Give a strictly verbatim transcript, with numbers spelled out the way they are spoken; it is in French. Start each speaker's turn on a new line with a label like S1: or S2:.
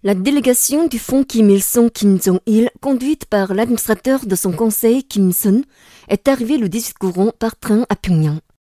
S1: La délégation du fonds Kim Il-sung Kim Jong-il, conduite par l'administrateur de son conseil Kim Sun, est arrivée le dix-huit courant par train à Pyongyang.